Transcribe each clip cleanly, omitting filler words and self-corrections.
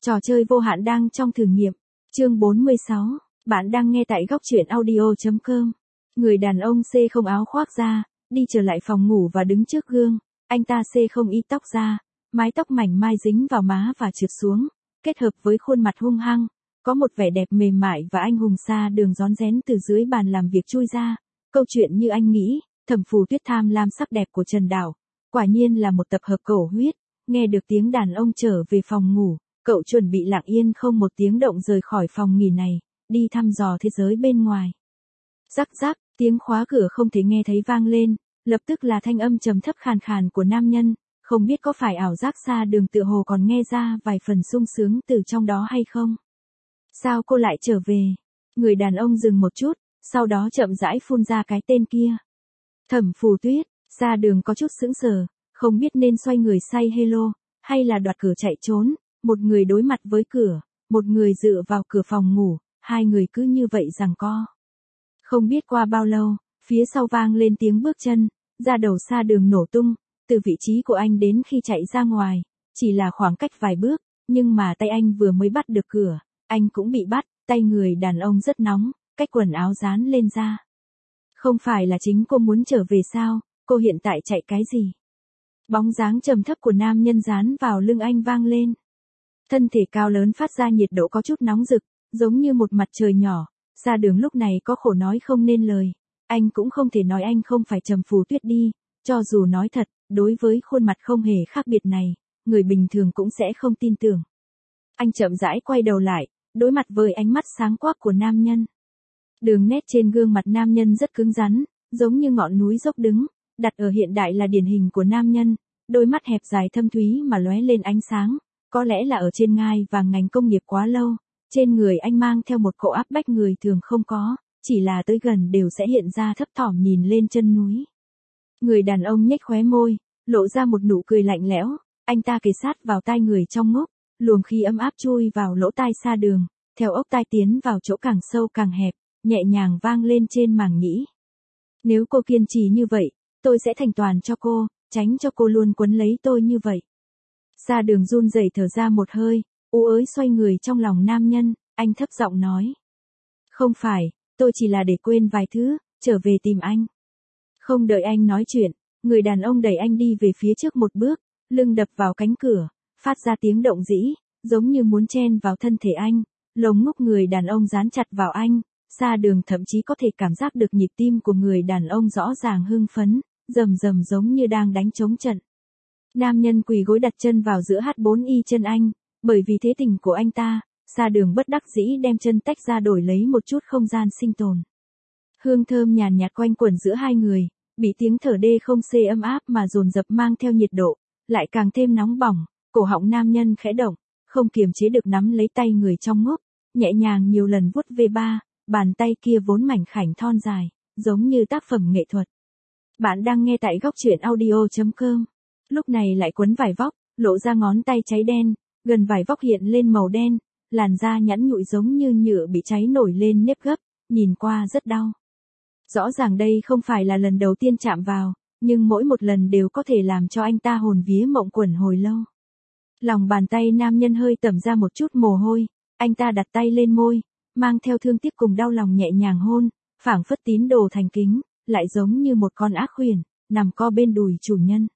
Trò chơi vô hạn đang trong thử nghiệm. Chương 46. Bạn đang nghe tại góc truyện audio.com. Người đàn ông C không áo khoác ra, đi trở lại phòng ngủ và đứng trước gương. Anh ta C không ít tóc ra, mái tóc mảnh mai dính vào má và trượt xuống, kết hợp với khuôn mặt hung hăng, có một vẻ đẹp mềm mại và anh hùng Sa Đường rón rén từ dưới bàn làm việc chui ra. Câu chuyện như anh nghĩ, Thẩm Phù Tuyết tham lam sắc đẹp của Trần Đảo, quả nhiên là một tập hợp cổ huyết. Nghe được tiếng đàn ông trở về phòng ngủ, cậu chuẩn bị lặng yên không một tiếng động rời khỏi phòng nghỉ này, đi thăm dò thế giới bên ngoài. Rắc rắc, tiếng khóa cửa không thể nghe thấy vang lên, lập tức là thanh âm trầm thấp khàn khàn của nam nhân, không biết có phải ảo giác Sa Đường tựa hồ còn nghe ra vài phần sung sướng từ trong đó hay không. Sao cô lại trở về? Người đàn ông dừng một chút, sau đó chậm rãi phun ra cái tên kia. Thẩm Phù Tuyết. Sa Đường có chút sững sờ, không biết nên xoay người say hello, hay là đoạt cửa chạy trốn. Một người đối mặt với cửa, một người dựa vào cửa phòng ngủ, hai người cứ như vậy giằng co. Không biết qua bao lâu, phía sau vang lên tiếng bước chân, da đầu Sa Đường nổ tung, từ vị trí của anh đến khi chạy ra ngoài, chỉ là khoảng cách vài bước, nhưng mà tay anh vừa mới bắt được cửa, anh cũng bị bắt, tay người đàn ông rất nóng, cách quần áo dán lên da. Không phải là chính cô muốn trở về sao, cô hiện tại chạy cái gì? Bóng dáng trầm thấp của nam nhân dán vào lưng anh vang lên. Thân thể cao lớn phát ra nhiệt độ có chút nóng rực, giống như một mặt trời nhỏ. Sa Đường lúc này có khổ nói không nên lời. Anh cũng không thể nói anh không phải Thẩm Phù Tuyết đi, cho dù nói thật, đối với khuôn mặt không hề khác biệt này, người bình thường cũng sẽ không tin tưởng. Anh chậm rãi quay đầu lại, đối mặt với ánh mắt sáng quắc của nam nhân. Đường nét trên gương mặt nam nhân rất cứng rắn, giống như ngọn núi dốc đứng, đặt ở hiện đại là điển hình của nam nhân, đôi mắt hẹp dài thâm thúy mà lóe lên ánh sáng, có lẽ là ở trên ngai vàng ngành công nghiệp quá lâu, trên người anh mang theo một cỗ áp bách người thường không có, chỉ là tới gần đều sẽ hiện ra thấp thỏm nhìn lên chân núi. Người đàn ông nhếch khóe môi, lộ ra một nụ cười lạnh lẽo, anh ta kề sát vào tai người trong ngốc, luồng khí ấm áp chui vào lỗ tai Sa Đường, theo ốc tai tiến vào chỗ càng sâu càng hẹp, nhẹ nhàng vang lên trên màng nhĩ. Nếu cô kiên trì như vậy, tôi sẽ thành toàn cho cô, tránh cho cô luôn quấn lấy tôi như vậy. Sa Đường run rẩy thở ra một hơi, ú ới xoay người trong lòng nam nhân, anh thấp giọng nói. Không phải, tôi chỉ là để quên vài thứ, trở về tìm anh. Không đợi anh nói chuyện, người đàn ông đẩy anh đi về phía trước một bước, lưng đập vào cánh cửa, phát ra tiếng động rĩ, giống như muốn chen vào thân thể anh, lồng ngực người đàn ông dán chặt vào anh. Sa Đường thậm chí có thể cảm giác được nhịp tim của người đàn ông rõ ràng hưng phấn, rầm rầm giống như đang đánh trống trận. Nam nhân quỳ gối đặt chân vào giữa H4Y chân anh, bởi vì thế tình của anh ta, Sa Đường bất đắc dĩ đem chân tách ra đổi lấy một chút không gian sinh tồn. Hương thơm nhàn nhạt quanh quẩn giữa hai người, bị tiếng thở đê không xê ấm áp mà dồn dập mang theo nhiệt độ, lại càng thêm nóng bỏng, cổ họng nam nhân khẽ động, không kiềm chế được nắm lấy tay người trong ngốc, nhẹ nhàng nhiều lần vuốt về ba. Bàn tay kia vốn mảnh khảnh thon dài, giống như tác phẩm nghệ thuật. Bạn đang nghe tại góc truyện audio.com. Lúc này lại quấn vải vóc, lộ ra ngón tay cháy đen, gần vải vóc hiện lên màu đen, làn da nhẵn nhụi giống như nhựa bị cháy nổi lên nếp gấp, nhìn qua rất đau. Rõ ràng đây không phải là lần đầu tiên chạm vào, nhưng mỗi một lần đều có thể làm cho anh ta hồn vía mộng quẩn hồi lâu. Lòng bàn tay nam nhân hơi tẩm ra một chút mồ hôi, anh ta đặt tay lên môi, mang theo thương tiếc cùng đau lòng nhẹ nhàng hôn, phảng phất tín đồ thành kính, lại giống như một con ác khuyển, nằm co bên đùi chủ nhân.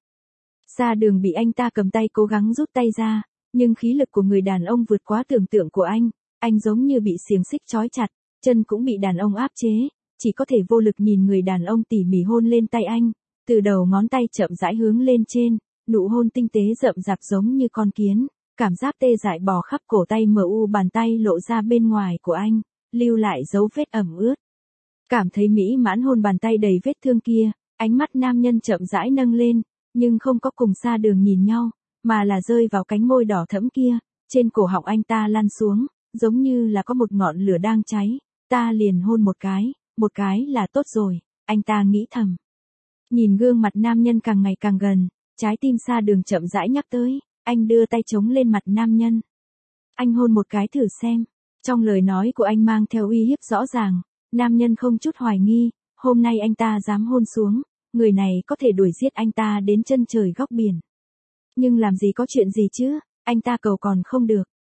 Sa Đường bị anh ta cầm tay cố gắng rút tay ra, nhưng khí lực của người đàn ông vượt quá tưởng tượng của anh giống như bị xiềng xích trói chặt, chân cũng bị đàn ông áp chế, chỉ có thể vô lực nhìn người đàn ông tỉ mỉ hôn lên tay anh, từ đầu ngón tay chậm rãi hướng lên trên, nụ hôn tinh tế rậm rạp giống như con kiến. Cảm giác tê dại bò khắp cổ tay bàn tay lộ ra bên ngoài của anh, lưu lại dấu vết ẩm ướt. Cảm thấy mỹ mãn hôn bàn tay đầy vết thương kia, ánh mắt nam nhân chậm rãi nâng lên, nhưng không có cùng Sa Đường nhìn nhau, mà là rơi vào cánh môi đỏ thẫm kia, trên cổ họng anh ta lăn xuống, giống như là có một ngọn lửa đang cháy, ta liền hôn một cái là tốt rồi, anh ta nghĩ thầm. Nhìn gương mặt nam nhân càng ngày càng gần, trái tim Sa Đường chậm rãi nhắc tới. Anh đưa tay chống lên mặt nam nhân. Anh hôn một cái thử xem. Trong lời nói của anh mang theo uy hiếp rõ ràng. Nam nhân không chút hoài nghi. Hôm nay anh ta dám hôn xuống. Người này có thể đuổi giết anh ta đến chân trời góc biển. Nhưng làm gì có chuyện gì chứ. Anh ta cầu còn không được.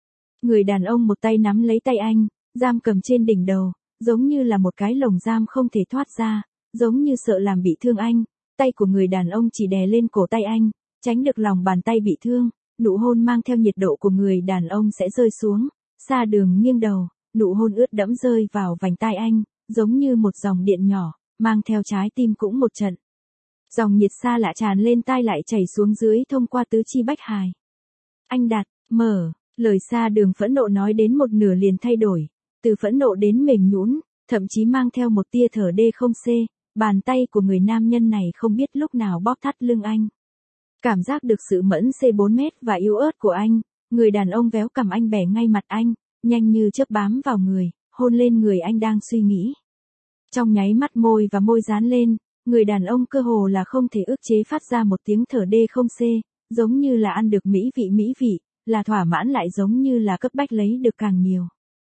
Người đàn ông một tay nắm lấy tay anh, giam cầm trên đỉnh đầu, giống như là một cái lồng giam không thể thoát ra, giống như sợ làm bị thương anh. Tay của người đàn ông chỉ đè lên cổ tay anh, tránh được lòng bàn tay bị thương. Nụ hôn mang theo nhiệt độ của người đàn ông sẽ rơi xuống. Sa Đường nghiêng đầu, nụ hôn ướt đẫm rơi vào vành tai anh, giống như một dòng điện nhỏ, mang theo trái tim cũng một trận. Dòng nhiệt xa lạ tràn lên tai lại chảy xuống dưới thông qua tứ chi bách hài. Anh Đạt, mở, lời Sa Đường phẫn nộ nói đến một nửa liền thay đổi, từ phẫn nộ đến mềm nhũn, thậm chí mang theo một tia thở đê không xê, bàn tay của người nam nhân này không biết lúc nào bóp thắt lưng anh. Cảm giác được sự mẫn C4 mét và yếu ớt của anh, người đàn ông véo cằm anh bẻ ngay mặt anh, nhanh như chớp bám vào người, hôn lên người anh đang suy nghĩ. Trong nháy mắt môi và môi dán lên, người đàn ông cơ hồ là không thể ức chế phát ra một tiếng thở đê không xê, giống như là ăn được mỹ vị, là thỏa mãn lại giống như là cấp bách lấy được càng nhiều.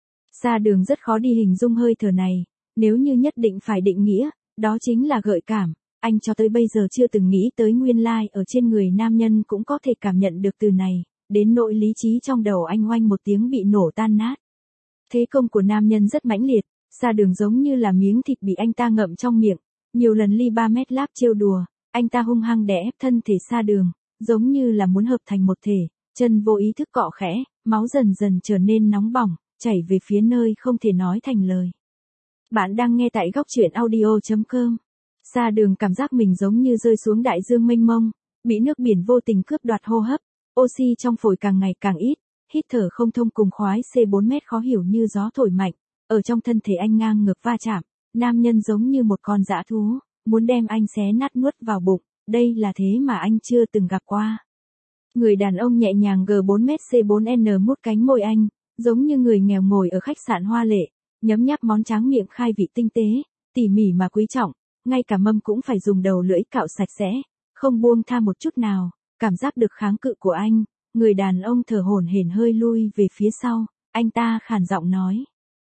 Sa Đường rất khó đi hình dung hơi thở này, nếu như nhất định phải định nghĩa, đó chính là gợi cảm. Anh cho tới bây giờ chưa từng nghĩ tới nguyên lai ở trên người nam nhân cũng có thể cảm nhận được từ này, đến nỗi lý trí trong đầu anh oanh một tiếng bị nổ tan nát. Thế công của nam nhân rất mãnh liệt, Sa Đường giống như là miếng thịt bị anh ta ngậm trong miệng, nhiều lần ly 3 mét láp trêu đùa, anh ta hung hăng đè ép thân thể Sa Đường, giống như là muốn hợp thành một thể, chân vô ý thức cọ khẽ, máu dần dần trở nên nóng bỏng, chảy về phía nơi không thể nói thành lời. Bạn đang nghe tại góc truyện audio.com. Sa Đường cảm giác mình giống như rơi xuống đại dương mênh mông, bị nước biển vô tình cướp đoạt hô hấp, oxy trong phổi càng ngày càng ít, hít thở không thông cùng khoái C4 mét khó hiểu như gió thổi mạnh, ở trong thân thể anh ngang ngược va chạm, nam nhân giống như một con dã thú, muốn đem anh xé nát nuốt vào bụng, đây là thế mà anh chưa từng gặp qua. Người đàn ông nhẹ nhàng G4 mét C4N mút cánh môi anh, giống như người nghèo ngồi ở khách sạn hoa lệ, nhấm nháp món tráng miệng khai vị tinh tế, tỉ mỉ mà quý trọng, ngay cả mâm cũng phải dùng đầu lưỡi cạo sạch sẽ, không buông tha một chút nào. Cảm giác được kháng cự của anh, người đàn ông thở hổn hển hơi lui về phía sau, anh ta khàn giọng nói.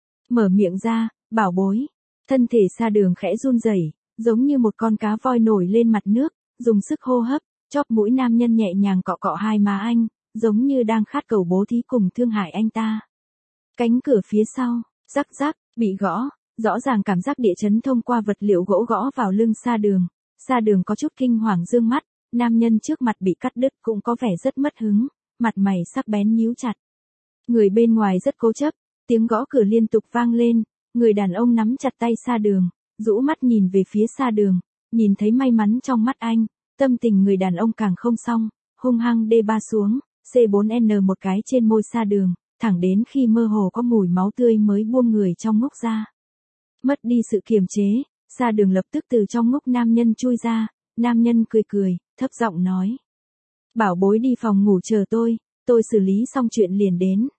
Mở miệng ra, bảo bối. Thân thể Sa Đường khẽ run rẩy, giống như một con cá voi nổi lên mặt nước, dùng sức hô hấp, chóp mũi nam nhân nhẹ nhàng cọ cọ hai má anh, giống như đang khát cầu bố thí cùng thương hại anh ta. Cánh cửa phía sau, rắc rắc, bị gõ, rõ ràng cảm giác địa chấn thông qua vật liệu gỗ gõ vào lưng Sa Đường. Sa Đường có chút kinh hoàng dương mắt, nam nhân trước mặt bị cắt đứt cũng có vẻ rất mất hứng, mặt mày sắc bén nhíu chặt. Người bên ngoài rất cố chấp, tiếng gõ cửa liên tục vang lên, người đàn ông nắm chặt tay Sa Đường, rũ mắt nhìn về phía Sa Đường, nhìn thấy may mắn trong mắt anh, tâm tình người đàn ông càng không xong, hung hăng D3 xuống, C4N một cái trên môi Sa Đường, thẳng đến khi mơ hồ có mùi máu tươi mới buông người trong ngốc ra. Mất đi sự kiềm chế, Sa Đường lập tức từ trong ngốc nam nhân chui ra, nam nhân cười, thấp giọng nói. Bảo bối đi phòng ngủ chờ tôi xử lý xong chuyện liền đến.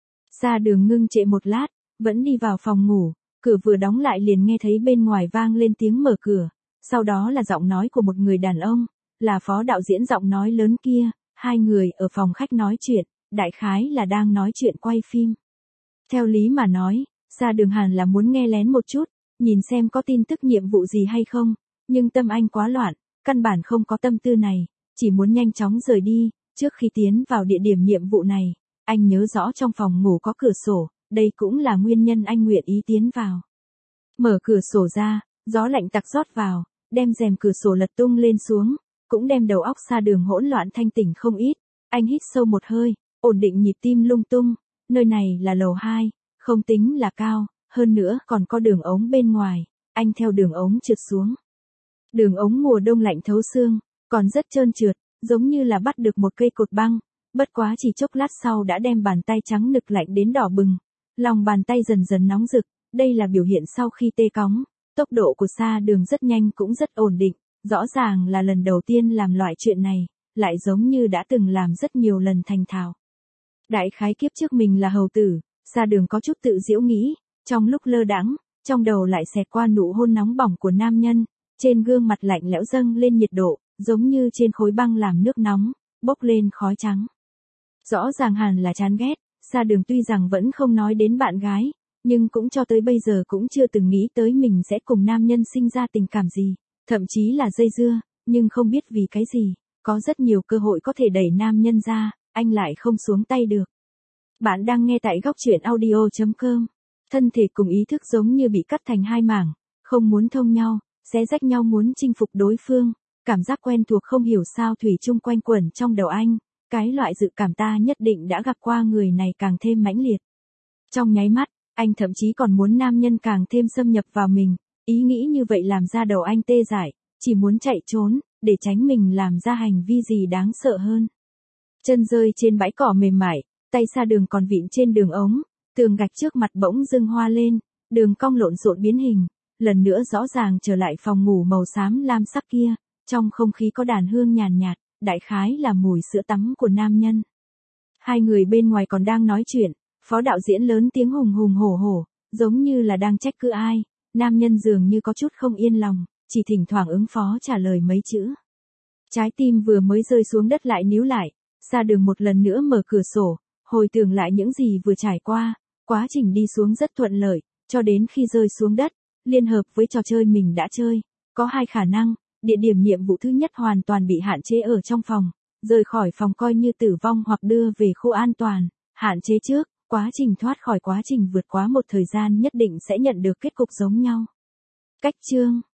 Sa Đường ngưng trệ một lát, vẫn đi vào phòng ngủ, cửa vừa đóng lại liền nghe thấy bên ngoài vang lên tiếng mở cửa, sau đó là giọng nói của một người đàn ông, là phó đạo diễn giọng nói lớn kia, hai người ở phòng khách nói chuyện, đại khái là đang nói chuyện quay phim. Theo lý mà nói, Sa Đường hẳn là muốn nghe lén một chút, nhìn xem có tin tức nhiệm vụ gì hay không, nhưng tâm anh quá loạn, căn bản không có tâm tư này, chỉ muốn nhanh chóng rời đi, trước khi tiến vào địa điểm nhiệm vụ này, anh nhớ rõ trong phòng ngủ có cửa sổ, đây cũng là nguyên nhân anh nguyện ý tiến vào. Mở cửa sổ ra, gió lạnh tặc rót vào, đem rèm cửa sổ lật tung lên xuống, cũng đem đầu óc Sa Đường hỗn loạn thanh tỉnh không ít, anh hít sâu một hơi, ổn định nhịp tim lung tung, nơi này là lầu 2, không tính là cao, hơn nữa còn có đường ống bên ngoài, anh theo đường ống trượt xuống. Đường ống mùa đông lạnh thấu xương, còn rất trơn trượt, giống như là bắt được một cây cột băng, bất quá chỉ chốc lát sau đã đem bàn tay trắng nực lạnh đến đỏ bừng, lòng bàn tay dần dần nóng rực, đây là biểu hiện sau khi tê cóng, tốc độ của Sa Đường rất nhanh cũng rất ổn định, rõ ràng là lần đầu tiên làm loại chuyện này, lại giống như đã từng làm rất nhiều lần thành thạo. Đại khái kiếp trước mình là hầu tử, Sa Đường có chút tự giễu nghĩ, trong lúc lơ đãng, trong đầu lại xẹt qua nụ hôn nóng bỏng của nam nhân, trên gương mặt lạnh lẽo dâng lên nhiệt độ, giống như trên khối băng làm nước nóng, bốc lên khói trắng. Rõ ràng hẳn là chán ghét, Sa Đường tuy rằng vẫn không nói đến bạn gái, nhưng cũng cho tới bây giờ cũng chưa từng nghĩ tới mình sẽ cùng nam nhân sinh ra tình cảm gì, thậm chí là dây dưa, nhưng không biết vì cái gì, có rất nhiều cơ hội có thể đẩy nam nhân ra, anh lại không xuống tay được. Bạn đang nghe tại góc truyện audio.com. Thân thể cùng ý thức giống như bị cắt thành hai mảng, không muốn thông nhau, xé rách nhau muốn chinh phục đối phương. Cảm giác quen thuộc không hiểu sao thủy chung quanh quẩn trong đầu anh, cái loại dự cảm ta nhất định đã gặp qua người này càng thêm mãnh liệt. Trong nháy mắt, anh thậm chí còn muốn nam nhân càng thêm xâm nhập vào mình, ý nghĩ như vậy làm ra đầu anh tê dại, chỉ muốn chạy trốn, để tránh mình làm ra hành vi gì đáng sợ hơn. Chân rơi trên bãi cỏ mềm mại, tay xa đường còn vịn trên đường ống, tường gạch trước mặt bỗng dưng hoa lên, đường cong lộn xộn biến hình, lần nữa rõ ràng trở lại phòng ngủ màu xám lam sắc kia, trong không khí có đàn hương nhàn nhạt, đại khái là mùi sữa tắm của nam nhân. Hai người bên ngoài còn đang nói chuyện, phó đạo diễn lớn tiếng hùng hùng hổ hổ, giống như là đang trách cứ ai, nam nhân dường như có chút không yên lòng, chỉ thỉnh thoảng ứng phó trả lời mấy chữ. Trái tim vừa mới rơi xuống đất lại níu lại, xa đường một lần nữa mở cửa sổ, hồi tưởng lại những gì vừa trải qua, quá trình đi xuống rất thuận lợi, cho đến khi rơi xuống đất, liên hợp với trò chơi mình đã chơi, có hai khả năng, địa điểm nhiệm vụ thứ nhất hoàn toàn bị hạn chế ở trong phòng, rời khỏi phòng coi như tử vong hoặc đưa về khu an toàn, hạn chế trước, quá trình thoát khỏi quá trình vượt quá một thời gian nhất định sẽ nhận được kết cục giống nhau. Cách chương